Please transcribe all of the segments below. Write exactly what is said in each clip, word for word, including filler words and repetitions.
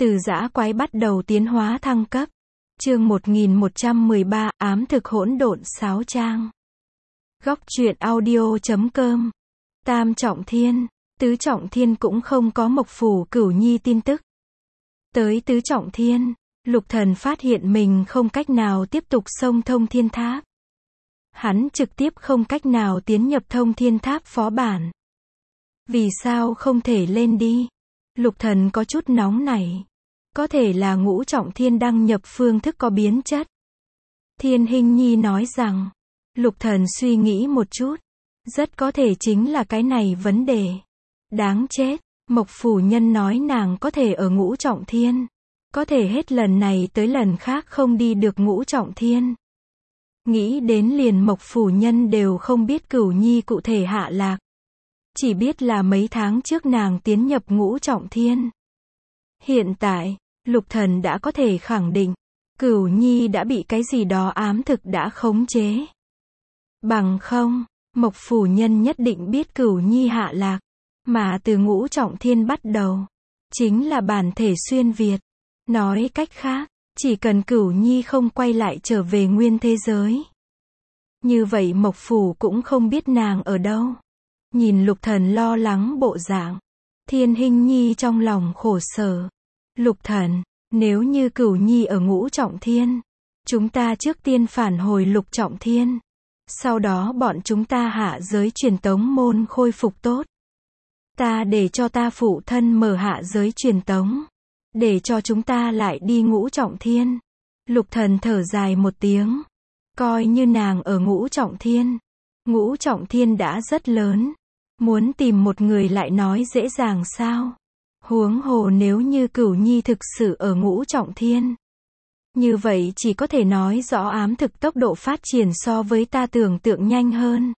Từ dã quái bắt đầu tiến hóa thăng cấp. Chương một nghìn một trăm mười ba, ám thực hỗn độn sáo trang. Góc truyện audio chấm com. Tam trọng thiên, tứ trọng thiên cũng không có Mộc Phủ Cửu Nhi tin tức. Tới tứ trọng thiên, Lục Thần phát hiện mình không cách nào tiếp tục xông thông thiên tháp. Hắn trực tiếp không cách nào tiến nhập thông thiên tháp phó bản. Vì sao không thể lên đi? Lục Thần có chút nóng nảy. Có thể là ngũ trọng thiên đăng nhập phương thức có biến chất. Thiên Hinh Nhi nói rằng, Lục Thần suy nghĩ một chút, rất có thể chính là cái này vấn đề. Đáng chết, Mộc Phủ Nhân nói nàng có thể ở ngũ trọng thiên, có thể hết lần này tới lần khác không đi được ngũ trọng thiên. Nghĩ đến liền Mộc Phủ Nhân đều không biết Cửu Nhi cụ thể hạ lạc. Chỉ biết là mấy tháng trước nàng tiến nhập ngũ trọng thiên. Hiện tại, Lục Thần đã có thể khẳng định, Cửu Nhi đã bị cái gì đó ám thực đã khống chế. Bằng không, Mộc Phủ Nhân nhất định biết Cửu Nhi hạ lạc, mà từ ngũ trọng thiên bắt đầu, chính là bản thể xuyên Việt. Nói cách khác, chỉ cần Cửu Nhi không quay lại trở về nguyên thế giới. Như vậy Mộc Phủ cũng không biết nàng ở đâu. Nhìn Lục Thần lo lắng bộ dạng, Thiên Hinh Nhi trong lòng khổ sở. Lục Thần, nếu như Cửu Nhi ở ngũ trọng thiên, chúng ta trước tiên phản hồi lục trọng thiên. Sau đó bọn chúng ta hạ giới truyền tống môn khôi phục tốt. Ta để cho ta phụ thân mở hạ giới truyền tống. Để cho chúng ta lại đi ngũ trọng thiên. Lục Thần thở dài một tiếng. Coi như nàng ở ngũ trọng thiên. Ngũ trọng thiên đã rất lớn. Muốn tìm một người lại nói dễ dàng sao? Huống hồ nếu như Cửu Nhi thực sự ở ngũ trọng thiên. Như vậy chỉ có thể nói rõ ám thực tốc độ phát triển so với ta tưởng tượng nhanh hơn.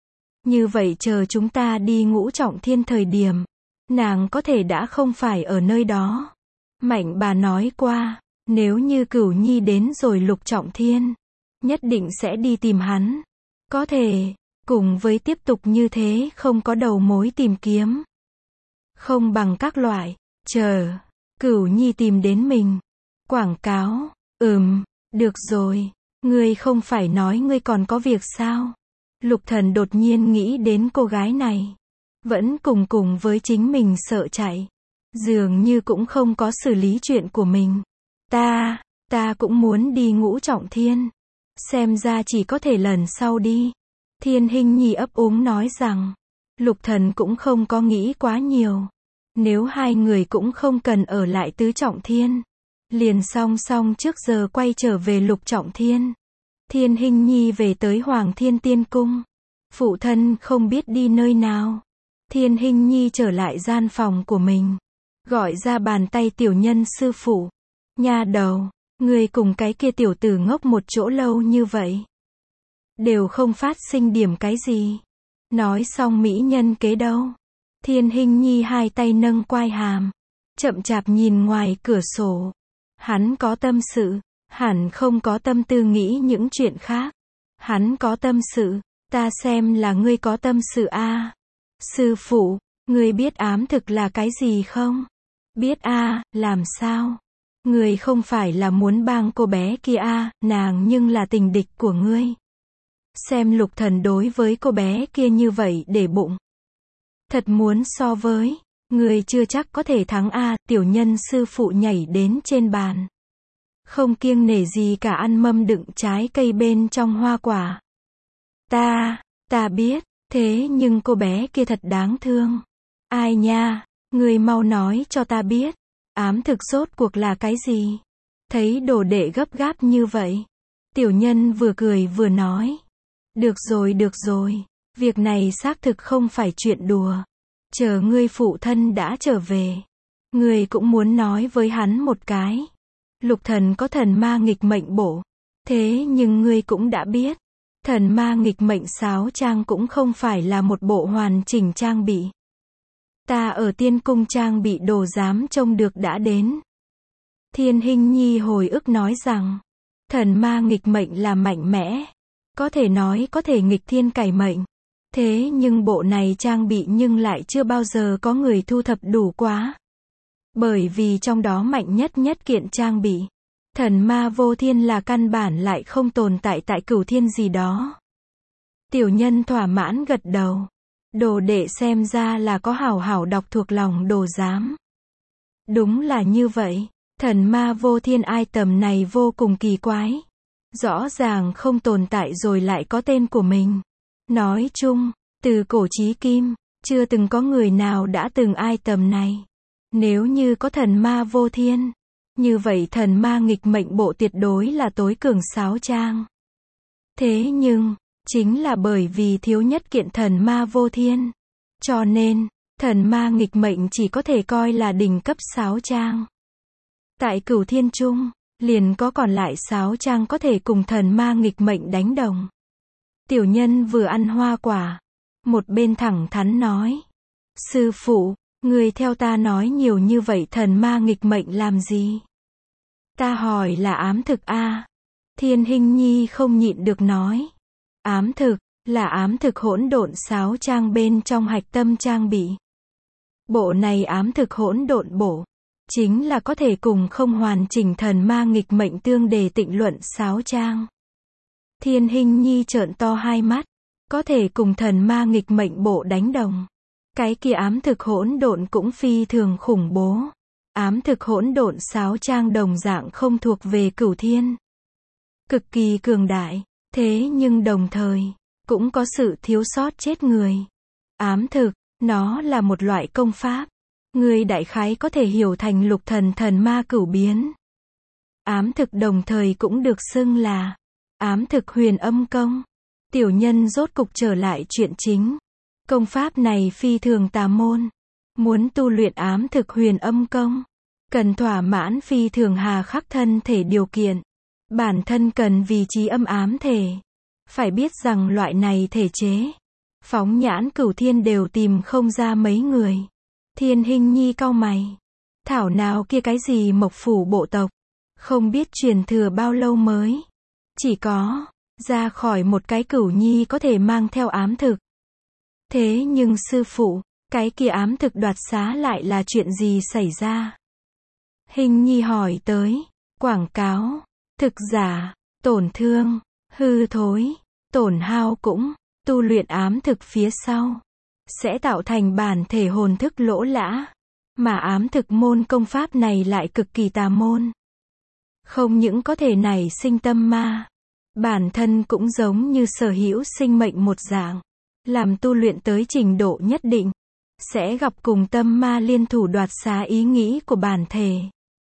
Như vậy chờ chúng ta đi ngũ trọng thiên thời điểm, nàng có thể đã không phải ở nơi đó. Mạnh bà nói qua, nếu như Cửu Nhi đến rồi lục trọng thiên, nhất định sẽ đi tìm hắn. Có thể, cùng với tiếp tục như thế không có đầu mối tìm kiếm. Không bằng các loại, chờ, Cửu Nhi tìm đến mình. Quảng cáo, ừm, được rồi, ngươi không phải nói ngươi còn có việc sao? Lục Thần đột nhiên nghĩ đến cô gái này. Vẫn cùng cùng với chính mình sợ chạy. Dường như cũng không có xử lý chuyện của mình. Ta, ta cũng muốn đi ngũ trọng thiên. Xem ra chỉ có thể lần sau đi. Thiên Hinh Nhi ấp úng nói rằng, Lục Thần cũng không có nghĩ quá nhiều. Nếu hai người cũng không cần ở lại tứ trọng thiên, liền song song trước giờ quay trở về lục trọng thiên. Thiên Hinh Nhi về tới Hoàng Thiên Tiên Cung. Phụ thân không biết đi nơi nào. Thiên Hinh Nhi trở lại gian phòng của mình. Gọi ra bàn tay tiểu nhân sư phụ. Nha đầu, ngươi cùng cái kia tiểu tử ngốc một chỗ lâu như vậy. Đều không phát sinh điểm cái gì. Nói xong mỹ nhân kế đâu. Thiên Hinh Nhi hai tay nâng quai hàm. Chậm chạp nhìn ngoài cửa sổ. Hắn có tâm sự. Hẳn không có tâm tư nghĩ những chuyện khác. Hắn có tâm sự. Ta xem là ngươi có tâm sự a. À. Sư phụ, ngươi biết ám thực là cái gì không? Biết a, à, làm sao? Ngươi không phải là muốn bang cô bé kia a, à, nàng nhưng là tình địch của ngươi. Xem Lục Thần đối với cô bé kia như vậy để bụng. Thật muốn so với, ngươi chưa chắc có thể thắng a, à, tiểu nhân sư phụ nhảy đến trên bàn. Không kiêng nể gì cả ăn mâm đựng trái cây bên trong hoa quả. Ta, ta biết, thế nhưng cô bé kia thật đáng thương. Ai nha, ngươi mau nói cho ta biết, ám thực rốt cuộc là cái gì? Thấy đồ đệ gấp gáp như vậy. Tiểu nhân vừa cười vừa nói. Được rồi được rồi, việc này xác thực không phải chuyện đùa. Chờ ngươi phụ thân đã trở về. Ngươi cũng muốn nói với hắn một cái. Lục Thần có thần ma nghịch mệnh bổ. Thế nhưng ngươi cũng đã biết. Thần ma nghịch mệnh sáo trang cũng không phải là một bộ hoàn chỉnh trang bị. Ta ở tiên cung trang bị đồ dám trông được đã đến. Thiên Hinh Nhi hồi ức nói rằng, thần ma nghịch mệnh là mạnh mẽ. Có thể nói có thể nghịch thiên cải mệnh. Thế nhưng bộ này trang bị nhưng lại chưa bao giờ có người thu thập đủ quá. Bởi vì trong đó mạnh nhất nhất kiện trang bị. Thần ma vô thiên là căn bản lại không tồn tại tại cửu thiên gì đó. Tiểu nhân thỏa mãn gật đầu. Đồ đệ xem ra là có hảo hảo đọc thuộc lòng đồ giám. Đúng là như vậy. Thần ma vô thiên item này vô cùng kỳ quái. Rõ ràng không tồn tại rồi lại có tên của mình. Nói chung, từ cổ chí kim, chưa từng có người nào đã từng item này. Nếu như có thần ma vô thiên, như vậy thần ma nghịch mệnh bộ tuyệt đối là tối cường sáo trang. Thế nhưng, chính là bởi vì thiếu nhất kiện thần ma vô thiên. Cho nên, thần ma nghịch mệnh chỉ có thể coi là đỉnh cấp sáo trang. Tại cửu thiên trung, liền có còn lại sáo trang có thể cùng thần ma nghịch mệnh đánh đồng. Tiểu nhân vừa ăn hoa quả. Một bên thẳng thắn nói. Sư phụ, người theo ta nói nhiều như vậy thần ma nghịch mệnh làm gì? Ta hỏi là ám thực a. Thiên Hinh Nhi không nhịn được nói. Ám thực, là ám thực hỗn độn sáo trang bên trong hạch tâm trang bị. Bộ này ám thực hỗn độn bổ, chính là có thể cùng không hoàn chỉnh thần ma nghịch mệnh tương đề tịnh luận sáo trang. Thiên Hinh Nhi trợn to hai mắt, có thể cùng thần ma nghịch mệnh bộ đánh đồng. Cái kia ám thực hỗn độn cũng phi thường khủng bố. Ám thực hỗn độn sáo trang đồng dạng không thuộc về cửu thiên. Cực kỳ cường đại, thế nhưng đồng thời, cũng có sự thiếu sót chết người. Ám thực, nó là một loại công pháp. Người đại khái có thể hiểu thành lục thần thần ma cửu biến. Ám thực đồng thời cũng được xưng là ám thực huyền âm công. Tiểu nhân rốt cục trở lại chuyện chính. Công pháp này phi thường tà môn. Muốn tu luyện ám thực huyền âm công, cần thỏa mãn phi thường hà khắc thân thể điều kiện. Bản thân cần vì trí âm ám thể. Phải biết rằng loại này thể chế, phóng nhãn cửu thiên đều tìm không ra mấy người. Thiên Hinh Nhi cau mày. Thảo nào kia cái gì mộc phủ bộ tộc. Không biết truyền thừa bao lâu mới. Chỉ có, ra khỏi một cái cửu nhi có thể mang theo ám thực. Thế nhưng sư phụ, cái kia ám thực đoạt xá lại là chuyện gì xảy ra? Hinh Nhi hỏi tới. Quảng cáo, thực giả, tổn thương, hư thối, tổn hao cũng, tu luyện ám thực phía sau. Sẽ tạo thành bản thể hồn thức lỗ lã. Mà ám thực môn công pháp này lại cực kỳ tà môn. Không những có thể nảy sinh tâm ma. Bản thân cũng giống như sở hữu sinh mệnh một dạng. Làm tu luyện tới trình độ nhất định. Sẽ gặp cùng tâm ma liên thủ đoạt xá ý nghĩ của bản thể.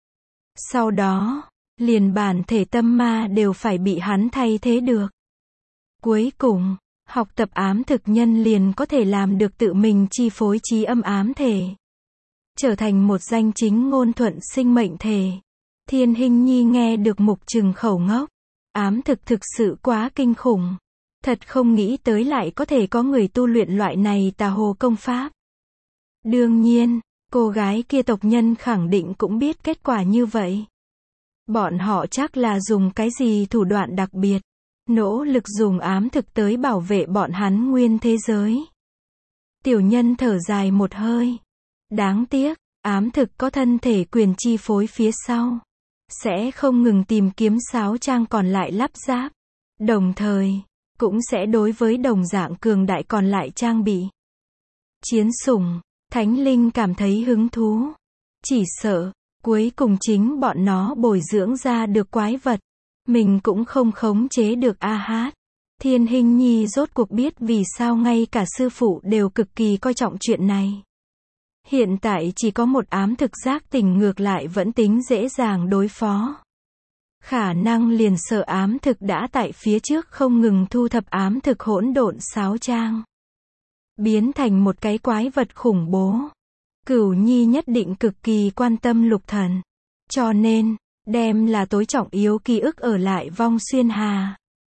Sau đó, liền bản thể tâm ma đều phải bị hắn thay thế được. Cuối cùng, học tập ám thực nhân liền có thể làm được tự mình chi phối trí âm ám thể. Trở thành một danh chính ngôn thuận sinh mệnh thể. Thiên Hinh Nhi nghe được mục trừng khẩu ngốc. Ám thực thực sự quá kinh khủng. Thật không nghĩ tới lại có thể có người tu luyện loại này tà hồ công pháp. Đương nhiên, cô gái kia tộc nhân khẳng định cũng biết kết quả như vậy. Bọn họ chắc là dùng cái gì thủ đoạn đặc biệt. Nỗ lực dùng ám thực tới bảo vệ bọn hắn nguyên thế giới. Tiểu nhân thở dài một hơi. Đáng tiếc, ám thực có thân thể quyền chi phối phía sau. Sẽ không ngừng tìm kiếm sáo trang còn lại lắp ráp. Đồng thời, cũng sẽ đối với đồng dạng cường đại còn lại trang bị. Chiến sủng, Thánh Linh cảm thấy hứng thú. Chỉ sợ, cuối cùng chính bọn nó bồi dưỡng ra được quái vật. Mình cũng không khống chế được a hát. Thiên Hinh Nhi rốt cuộc biết vì sao ngay cả sư phụ đều cực kỳ coi trọng chuyện này. Hiện tại chỉ có một ám thực giác tỉnh ngược lại vẫn tính dễ dàng đối phó. Khả năng liền sợ ám thực đã tại phía trước không ngừng thu thập ám thực hỗn độn sáo trang. Biến thành một cái quái vật khủng bố. Cửu Nhi nhất định cực kỳ quan tâm lục thần. Cho nên, đem là tối trọng yếu ký ức ở lại vong xuyên hà.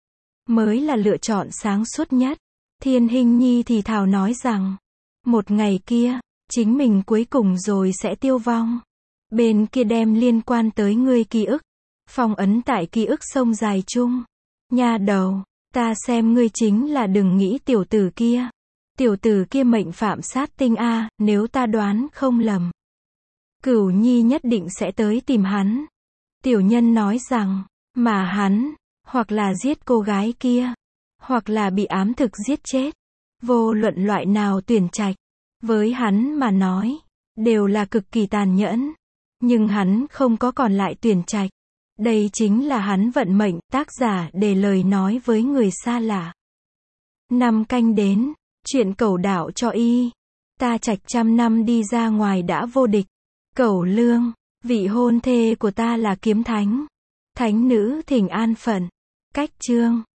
Mới là lựa chọn sáng suốt nhất. Thiên Hinh Nhi thì thào nói rằng, một ngày kia, chính mình cuối cùng rồi sẽ tiêu vong. Bên kia đem liên quan tới ngươi ký ức. Phong ấn tại ký ức sông dài chung. Nha đầu, ta xem ngươi chính là đừng nghĩ tiểu tử kia. Tiểu tử kia mệnh phạm sát tinh a, nếu ta đoán không lầm. Cửu Nhi nhất định sẽ tới tìm hắn. Tiểu nhân nói rằng, mà hắn, hoặc là giết cô gái kia, hoặc là bị ám thực giết chết. Vô luận loại nào tuyển trạch, với hắn mà nói, đều là cực kỳ tàn nhẫn. Nhưng hắn không có còn lại tuyển trạch. Đây chính là hắn vận mệnh, tác giả để lời nói với người xa lạ. Năm canh đến, chuyện Cẩu đạo cho y. Ta trạch trăm năm đi ra ngoài đã vô địch. Cẩu Lương, vị hôn thê của ta là Kiếm Thánh. Thánh nữ thỉnh an phận. Cách chương.